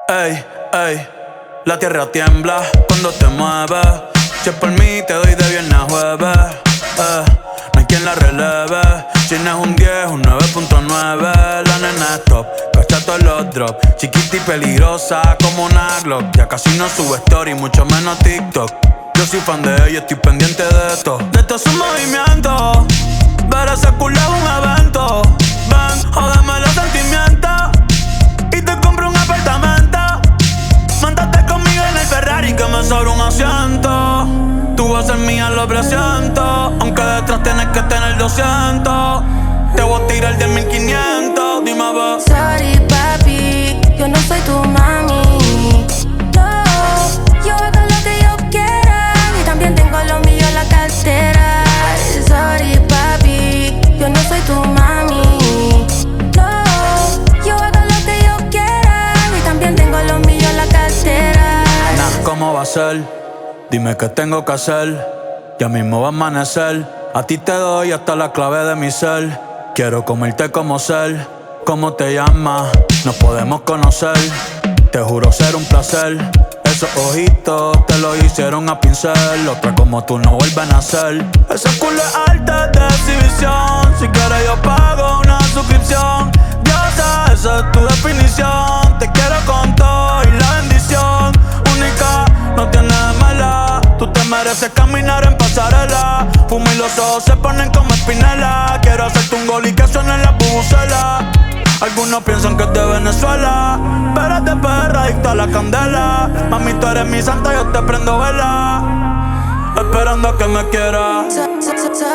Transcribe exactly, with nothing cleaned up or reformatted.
Ey, ey, la tierra tiembla cuando te mueves. Si es por mí te doy de viernes a jueves. Eh, no hay quien la releve. Si no es un diez, un nueve punto nueve. La nena es top, cacha todos los drops. Chiquita y peligrosa como una Glock. Ya casi no sube story, mucho menos TikTok. Yo soy fan de ella, estoy pendiente de esto. De todos sus movimientos. Ver ese culo es un evento. Ven, jódeme los sentimientos y te compro un apartamento. Mántate conmigo en el Ferrari que me sobra un asiento. Tú vas a ser mía, lo presiento. Aunque detrás tienes que tener doscientos. Te voy a tirar de mil quinientos. Dime a ver. Sorry papi, yo no soy tu mami. No, yo hago lo que yo quiera y también tengo lo mío en la cartera. Sorry papi, yo no soy tu mami. No, yo hago lo que yo quiera y también tengo lo mío en la cartera. Nah, ¿cómo va a ser? Dime qué tengo que hacer. Ya mismo va a amanecer. A ti te doy hasta la clave de mi ser. Quiero comerte como ser. ¿Cómo te llamas? Nos podemos conocer. Te juro ser un placer. Esos ojitos te lo hicieron a pincel. Otra como tú no vuelven a ser. Ese culo es arte de exhibición. Si quieres yo pago una suscripción. Diosa, esa es tu definición. Te quiero con todo y la bendición. Única, no tienes mala. Tú te mereces caminar en pasarela. Fumo y los ojos se ponen como espinela. Quiero hacerte un gol y que suene la bubucela. Algunos piensan que es de Venezuela, pero es de perra, adicta a la candela. Mami, tú eres mi santa, yo te prendo vela, esperando a que me quieras. So- so- so-